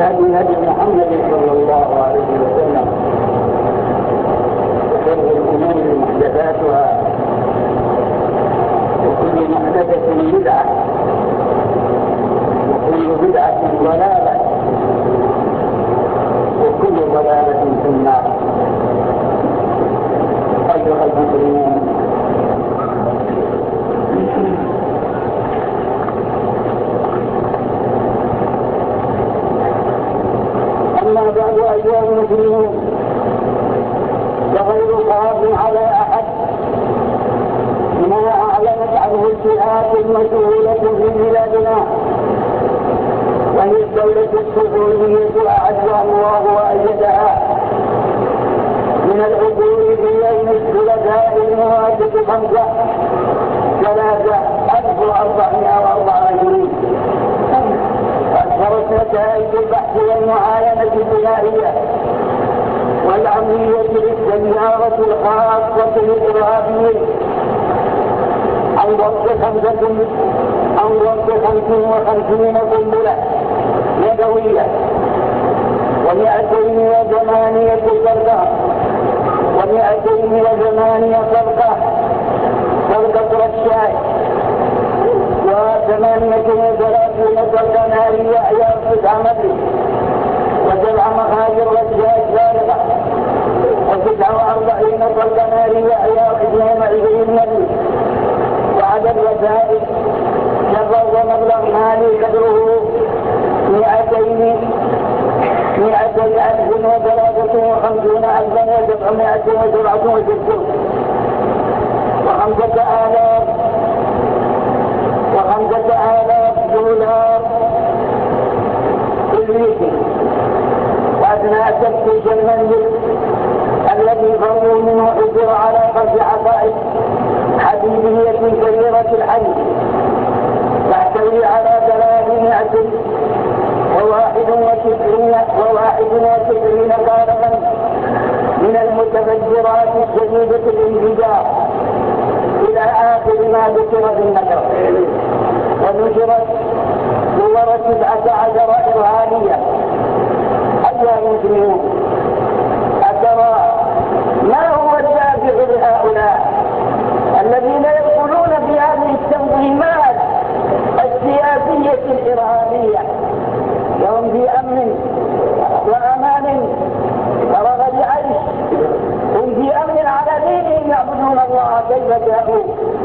الهدي محمد صلى الله عليه وسلم، وشر الأمور محدثاتها، وكل محدثة بدعة، وكل بدعة ضلالة، وكل ضلالة في النار. أيها المسلمون، أما بعد أيها المسلمون، فغير خاف على أحد ما أعلنت عنه الجهات المسؤولة في بلادنا، وهي الدولة السعودية أعزها الله وأيدها، من العبور في يوم الثلاثاء الموافق 5/3/1424. أظهرت نتائج البحث والمعاينة البنائية والعملية للسيارة الخاصة بالإرهابيين عن ضبط 55 قنبلة يدوية و208 طلقة طلقة رشاش و38 طلقة نارية عيار 9 متر و7 مخاجر رشاش بالغة و49 طلقة نارية عيار 22 متر، وعدد وسائل جرد مبلغ مالي قدره 200,053,767 و5,000 دولار كليتي. وأثناء تفتيش المنزل الذي فروا منه حجر على قصد عقائد حديدية كبيرة الحجم تحتوي على 361 قاربا من المتفجرات الشديدة الانفجار إلى آخر ما ذكر في النشر. ونشرت صور 19 إرهابية. أيها المسلمون، أترى ما هو الدافع لهؤلاء الذين يدخلون في هذه التنظيمات السياسية الإرهابية؟ وهم في أمن وأمان ورغد عيش، هم في أمن على دينهم يعبدون الله كيف شاءوا،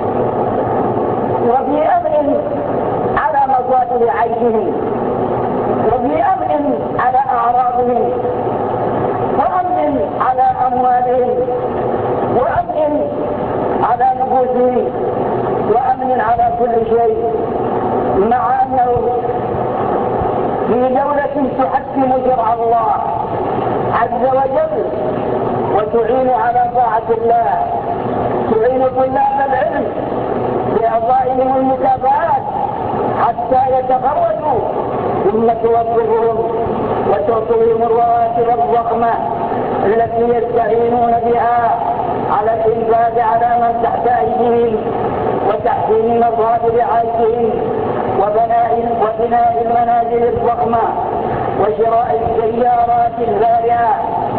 وفي أمن على مصادر عيشهم، وفي أمن على أعراضهم، وأمن على أموالهم، وأمن على نفوسهم، وأمن على كل شيء، مع أنه في دولة تحكم شرع الله عز وجل وتعين على طاعة الله، تعين طلاب العلم بأعطائهم المكافآت حتى يتخرجوا، ثم توظفهم وتعطيهم الرواتب الضخمة التي يستعينون بها على الإنفاق على من تحت أيديهم وتحسين مصادر عيشهم وبناء المنازل الضخمة وشراء السيارات الفارهة.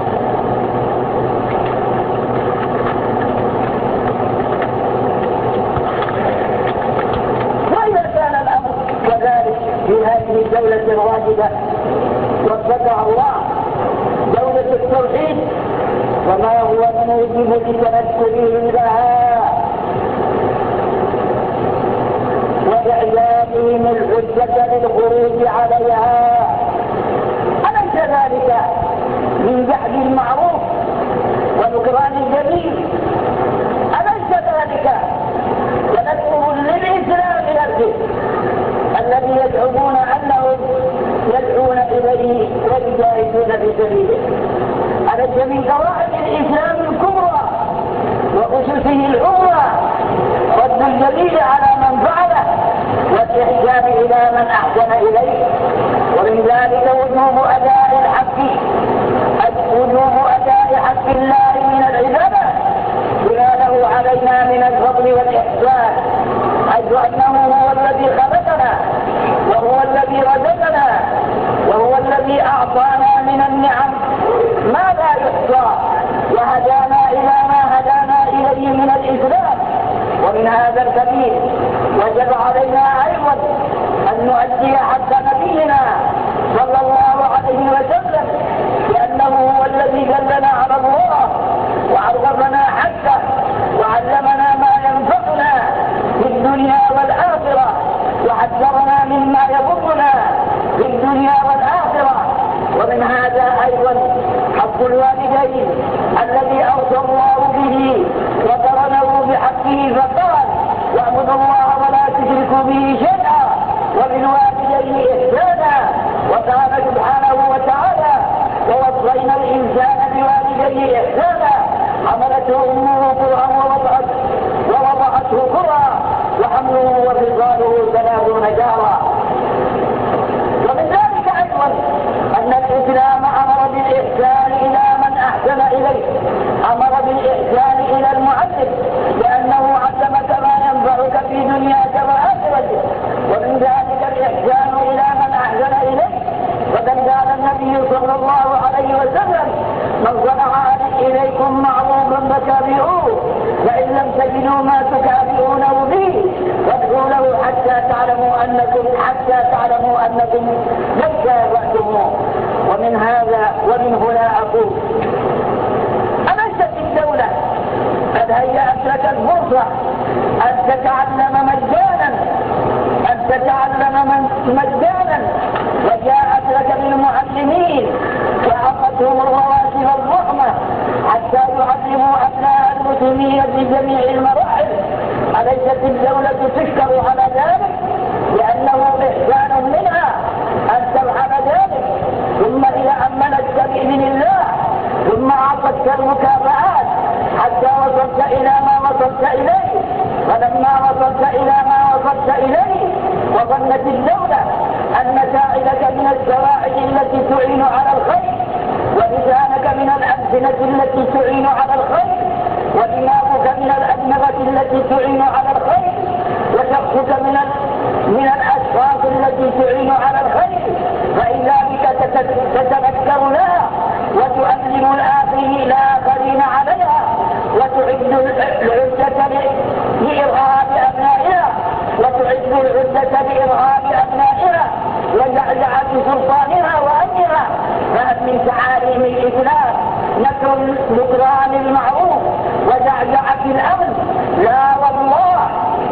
وإذا كان الأمر كذلك في هذه الدولة الواجبة وفقها الله دولة التوحيد، وما هو الموجب لتنكرهم لها وإعلامهم الحجة للخروج عليها؟ أليس ذلك من جحد المعروف ونكران الجميل؟ أليس ذلك تنكر للإسلام نفسه الذي يزعمون أنهم يدعون إليه ويجاهدون في سبيله؟ أليس من قواعد الإسلام الكبرى وأسسه العمرة رد الجميل على من فعله والإحسان إلى من أحسن إليه؟ ومن ذلك وجوب أداء حق الله من العبادة بما له علينا من الفضل والإحسان، حيث أنه هو الذي خلقنا وهو الذي رزقنا وهو الذي أعطانا وأعطانا من النعم ما لا يحصى، وهدانا إلى ما هدانا إليه من الإسلام. ومن هذا الكبير وجب علينا أيضا أن نؤدي حق نبينا صلى الله عليه وسلم، لأنه هو الذي دلنا على الله وعرفنا حقه وعلمنا ما ينفعنا في الدنيا والآخرة، وحذرنا مما يضرنا في الدنيا والآخرة. ومن هذا أيضا حق الوالدين الذي أوصى الله به وقرنه بحقه فقال: واعبدوا الله ولا تشركوا به شيئا وبالوالدين إحسانا. وقال سبحانه وتعالى: ووصينا الإنسان بوالديه إحسانا حملته أمه كرها ووضعته كرها وحمله وفصاله 30 شهرا. ومن ذلك أيضا أن الإسلام أمر بالإحسان إلى من أحسن إليه، أمر بالإحسان إلى المعلم، لأنه علمك ما ينفعك في دنياك وآخرتك. ومن ذلك الإحسان إلى من أحسن إليه، وقد قال النبي صلى الله عليه وسلم: من صنع إليكم معروفا فكافئوه، فإن لم تجدوا ما تكافئونه به فادعوا له حتى تعلموا أنكم لم كافأتموه. ومن هنا أقول: أليست الدولة قد هيأت لك الفرصة أن تتعلم مجانا، وجاءت لك بالمعلمين وأعطتهم الرواتب الضخمة حتى يعلموا أبناء المسلمين في جميع المراحل؟ أليست الدولة تشكر على ذلك؟ لأنه إحسان منها أن تفعل ذلك، ثم إذا أمنتك بإذن الله ثم أعطتك المكافآت حتى وصلت إلى ما وصلت إليه. فلما وصلت إلى ما وصلت إليه وظنت الدولة أن ساعدك من السواعد التي تعين على الخير، ولسانك من الألسنة التي تعين على الخير، ودماغك من الأدمغة التي تعين على الخير، وشخصك من الأشخاص التي تعين على الخير، فإذا بك تتذكر لها وتؤلم الآخرين عليها، وتعد العدة لإرهاب أبنائها وزعزعة سلطانها وأمنها. فهل من تعاليم الإسلام نكران المعروف وزعزعة الأمن؟ لا والله،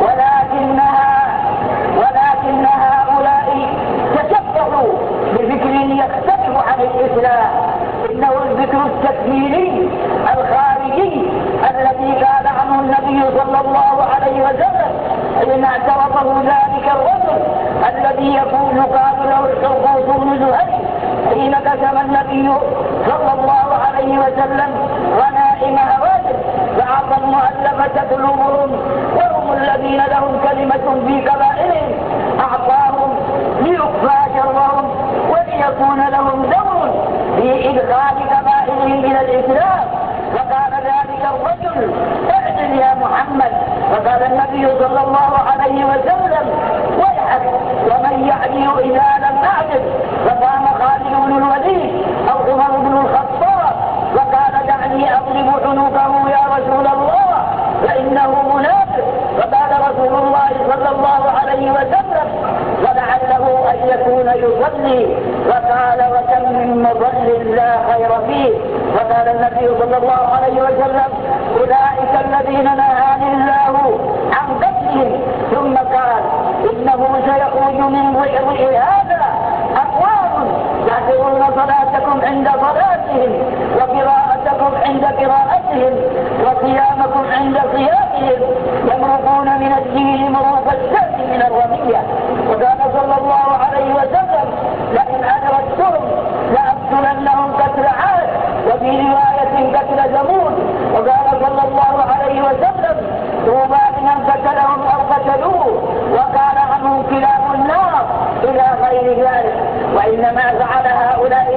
ولكن هؤلاء تشبهوا بفكر يختلف عن الإسلام. إنه الفكر التكفيري الخارجي الذي قال عنه النبي صلى الله عليه وسلم حين اعترضه ذلك الرجل الذي يقال له الحرقوس بن زهير حين قسم النبي صلى الله عليه وسلم غنائم هوازن فأعطى المؤلفة قلوبهم وهم الذين لهم كلمة في كبائرهم، أعطاهم ليكفى شرهم وليكون لهم دور في إدخال كبائرهم إلى الإسلام. فقال ذلك الرجل: اعدل يا محمد. فقال النبي صلى الله عليه وسلم: ويحك، ومن يعدل إذا لم أعدل؟ فقام خالد بن الوليد أو عمر بن الخطاب فقال: دعني أضرب عنقه يا رسول الله فإنه منافق. فقال رسول الله صلى الله عليه وسلم: ولعله أن يكون يصلي. فقال: وكم من مضل لا خير فيه. فقال النبي صلى الله عليه وسلم: أولئك الذين نهاني الله عن قتلهم. ثم قال: إنه سيخرج من ضئضئ هذا أقوام يعتبرون صلاتكم عند صلاتهم وقراءتكم عند قراءتهم وصيامكم عند صيامهم، يمرقون من الدين مروق السهم من الرمية. وقال صلى الله عليه وسلم: لئن أدركتهم لأقتلنهم قتل عاد، وفي رواية قتل ثمود. وقال صلى الله عليه وسلم: طوبى لمن قتلهم أو قتلوه، وقال عنهم كلاب النار إلى غير ذلك. وإنما فعل هؤلاء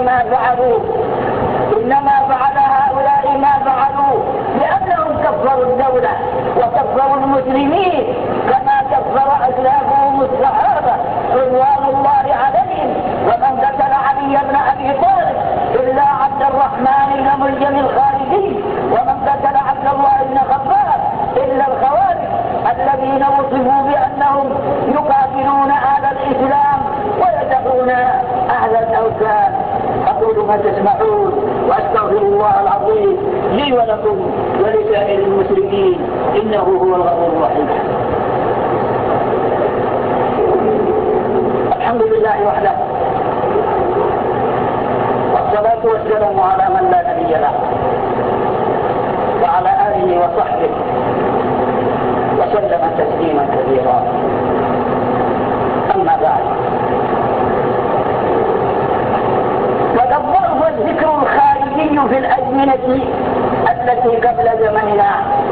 ما فعلوا لأنهم كفروا الدولة وكفروا المسلمين كما كفر أسلافهم الصحابة رضوان الله عليهم. ومن قتل علي بن أبي طالب وصفوا بأنهم يقاتلون أهل الإسلام ويدعون أهل الأوثان. أقول ما تسمعون وأستغفر الله العظيم لي ولكم ولسائر المسلمين إنه هو الغفور الرحيم. الحمد لله وحده، والصلاة والسلام على من لا نبي له وعلى آله وصحبه وسلم تسليما كثيرا. أما بعد، وقد ضرب الذكر الخارجي في الأزمنة التي قبل زمننا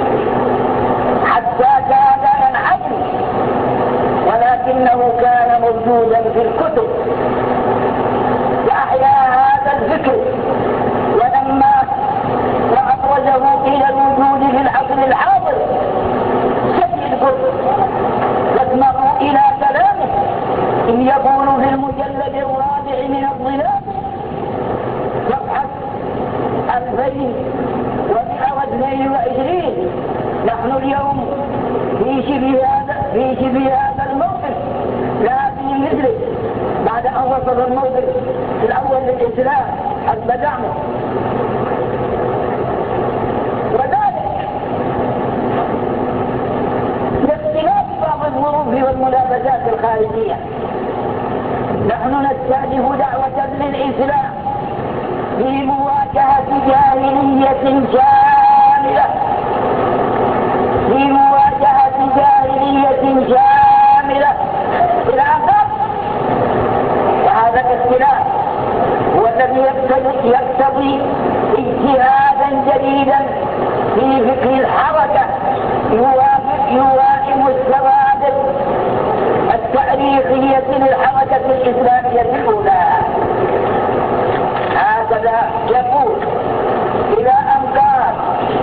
حتى كاد ينعدم، ولكنه كان موجودا في الكتب. وأحيا هذا الذكر ولما وأبرزه إلى الوجود في العصر الحاضر سيد الكتب. واسمعوا إلى كلامه إن يقول في المجلد الرابع من الظلال صفحة 2122: نحن اليوم في شبه هذا الموقف لا في مثله بعد أن وصل الموقف الأول للإسلام حسب زعمه. وذلك لاختلاف بعض الظروف والملابسات الخارجية. نحن نستهدف دعوة للإسلام في مواجهة جاهلية شاملة، إلى آخر. وهذا الاختلاف هو الذي يقتضي اجتهادا جديدا في فقه الحركة يوائم الثوابت التاريخية للحركة الإسلامية الأولى. هكذا يقول إلى أن قال: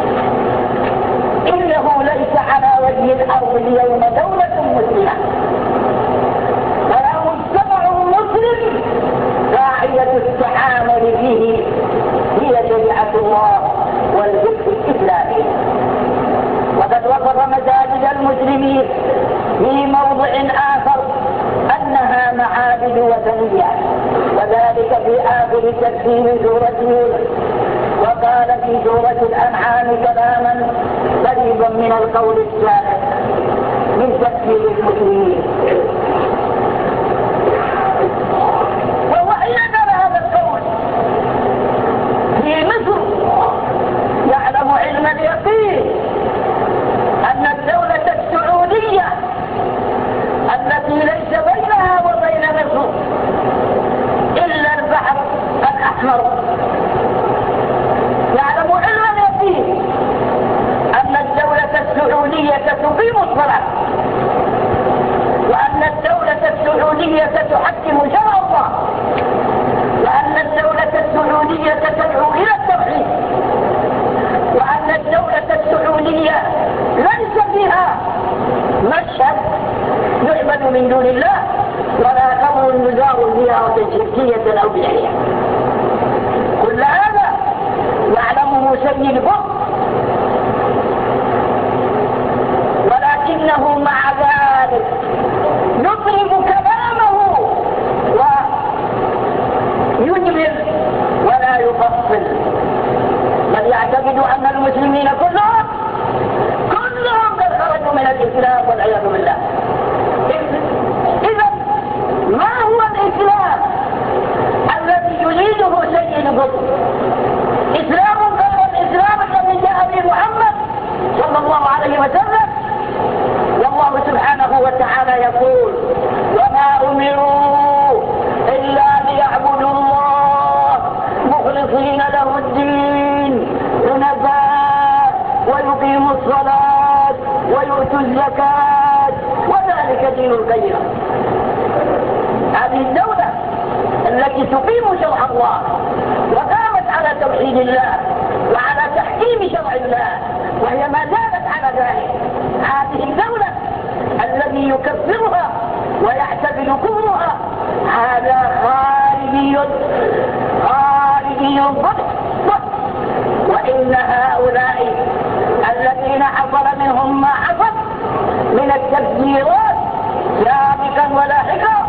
إنه ليس على وجه الأرض اليوم دولة مسلمة ولا مجتمع مسلم قاعدة التعامل فيه هي شريعة الله والفقه الإسلامي. وقد وصف مساجد المسلمين في موضع آخر أنها معابد وثنية، وذلك في آخر تفسير سورة يونس. وقال في سورة الأنعام كلاما قريبا من القول السابق من تفسير المسلمين. ووحيد هذا القول في مصر يعلم علم اليقين أن الدولة السعودية التي ليس بينها وبين مصر إلا البحر الأحمر، يعلم علم اليقين أن الدولة السعودية تقيم الصلاة، وأن الدولة السعودية تحكم شرع الله، وأن الدولة السعودية تدعو إلى التوحيد، وأن الدولة السعودية ليس فيها مشهد يعبد من دون الله ولا خمر يزار فيها وتشريكية أو بدعية. كل هذا يعلمه سيد الكفر، ولكنه مع ذلك يضرب كلامه ويجمل ولا يفصل، بل يعتقد أن المسلمين كلهم قد خرجوا من الإسلام والعياذ بالله. إذا ما هو الإسلام الذي يريده سيد الكفر؟ إسلام غير الإسلام الذي جاء به محمد صلى الله عليه وسلم. والله سبحانه وتعالى يقول: وما أمروا إلا ليعبدوا الله مخلصين له الدين حنفاء ويقيموا الصلاة ويؤتوا الزكاة وذلك دين القيم. هذه الدولة التي تقيم شرع الله وقامت على توحيد الله وعلى تحكيم شرع الله، وهي ما زالت على ذلك. هذه الدولة الذي يكفرها ويعتبر كفرها هذا خارجي ضد. وإن هؤلاء الذين حصل منهم ما حصل من التبديل التفجيرات سابقا ولاحقا.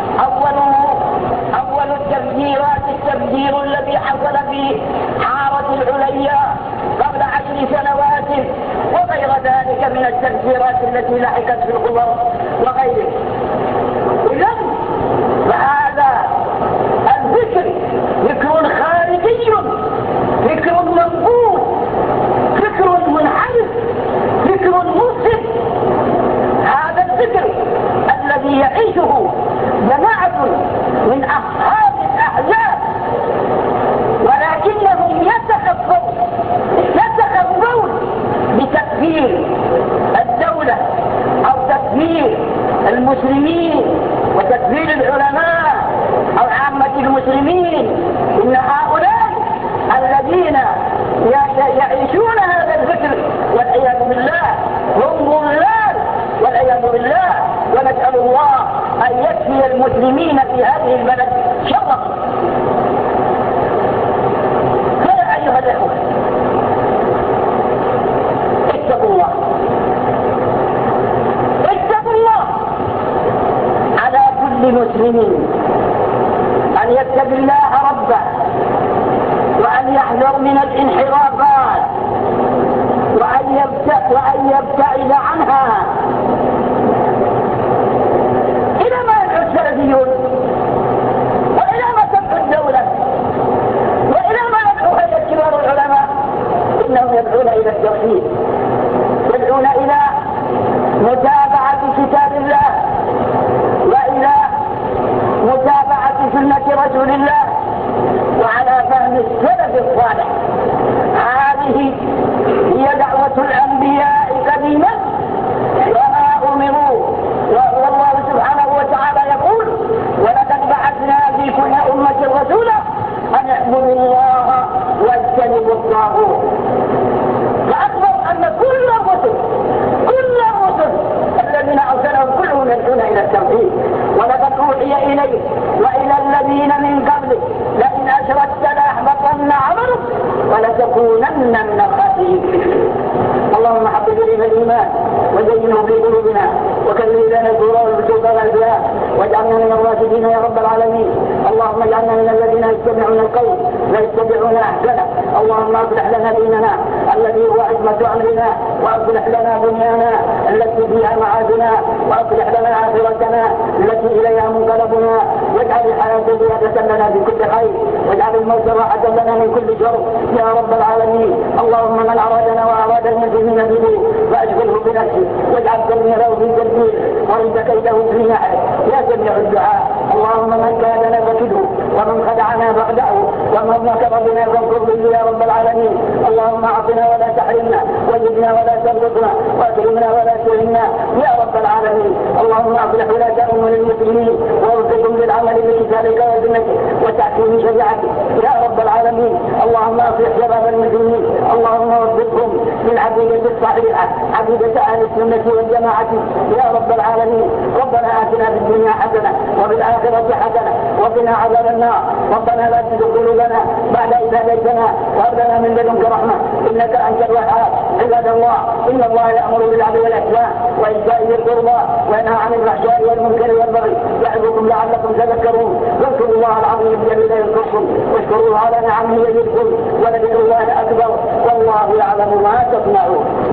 أول التفجيرات التفجير الذي حصل في حارة العليا قبل 10 سنوات، وغير ذلك من التفجيرات التي لحقت في القبر وغيره. إذن فهذا الذكر ذكر خارجي، ذكر منبوذ، ذكر منحرف، ذكر مفسد. هذا الذكر الذي يعيشه جماعة من أصحاب الأحزاب، ولكنهم يتخفون بتكفير الدولة أو تكفير المسلمين وتكفير العلماء أو عامة المسلمين. إن هؤلاء الذين يعيشون هذا الذكر والعياذ بالله هم ضلال والعياذ بالله، ونسأل الله أن يكفي المسلمين في هذه البلد شرا. فيا أيها الأخوة اتقوا الله، اتقوا الله على كل مسلم أن يتق الله ربه وأن يحذر من الانحرافات وأن يبتعد عنها. إلى ما يدعو السلفيون، وإلى ما تدعو الدولة، وإلى ما يدعو هيئة كبار العلماء؟ إنهم يدعون إلى التوحيد، يدعون إلى متابعة كتاب الله وإلى متابعة سنة رسول الله وعلى فهم السلف الصالح. هذه هي دعوة الأنبياء قديما وما أمروا. والله سبحانه وتعالى يقول: ولقد بعثنا في كل أمة رسولا أن اعبدوا الله واجتنبوا الطاغوت. فأخبر أن كل الرسل الذين أرسلهم كلهم يدعون إلى التوحيد. ولقد أوحي إليك وإلى الذين من قبلك لئن أشركت ليحبطن عملك ولتكونن من الخاسرين. اللهم حبب إلينا الإيمان وزينه في قلوبنا وكره إلينا الكفر والفسوق والعصيان واجعلنا من الراشدين يا رب العالمين. اللهم اجعلنا من الذين يستمعون القول ويتبعون أحسنه. اللهم اصلح لنا ديننا الذي هو عصمة أمرنا، واصلح لنا دنيانا التي فيها معادنا، واصلح لنا آخرتنا التي إليها منقلبنا، واجعل الحياة زيادة لنا في كل خير، واجعل الموت راحة لنا من كل شر يا رب العالمين. اللهم من أرادنا وأراد المسلمين به فأشغله بنفسه واجعل تدميره في تدبير ورد كيده في نحره يا سميع الدعاء. اللهم من كادنا فكده ومن خدعنا فاخدعه ومن مكر بنا فانكر به يا رب العالمين. اللهم اعطنا ولا تحرمنا وزدنا ولا تنقصنا واكرمنا ولا تهنا يا رب العالمين. اللهم اصلح ولاة امور المسلمين ووفقهم للعمل بكتابك وسنتك وتحكيم شريعتك يا رب العالمين. اللهم اصلح شباب المسلمين، اللهم وفقهم للعقيدة الصحيحة، عقيدة اهل السنة والجماعة يا رب العالمين. ربنا آتنا في الدنيا حسنة وفي الآخرة حسنة وقنا عذاب النار. ربنا لا تزغ قلوبنا بعد إذ هديتنا وهب لنا من لدنك رحمة إنك أنت الوهاب. عباد الله، إن الله يأمر بالعدل والإحسان وإيتاء ذي القربى وينهى عن الفحشاء والمنكر والبغي يعظكم لعلكم تذكرون. واذكروا الله العظيم الجليل يذكركم واشكروه على نعمه يزدكم ولذكر الله أكبر والله يعلم ما تصنعون.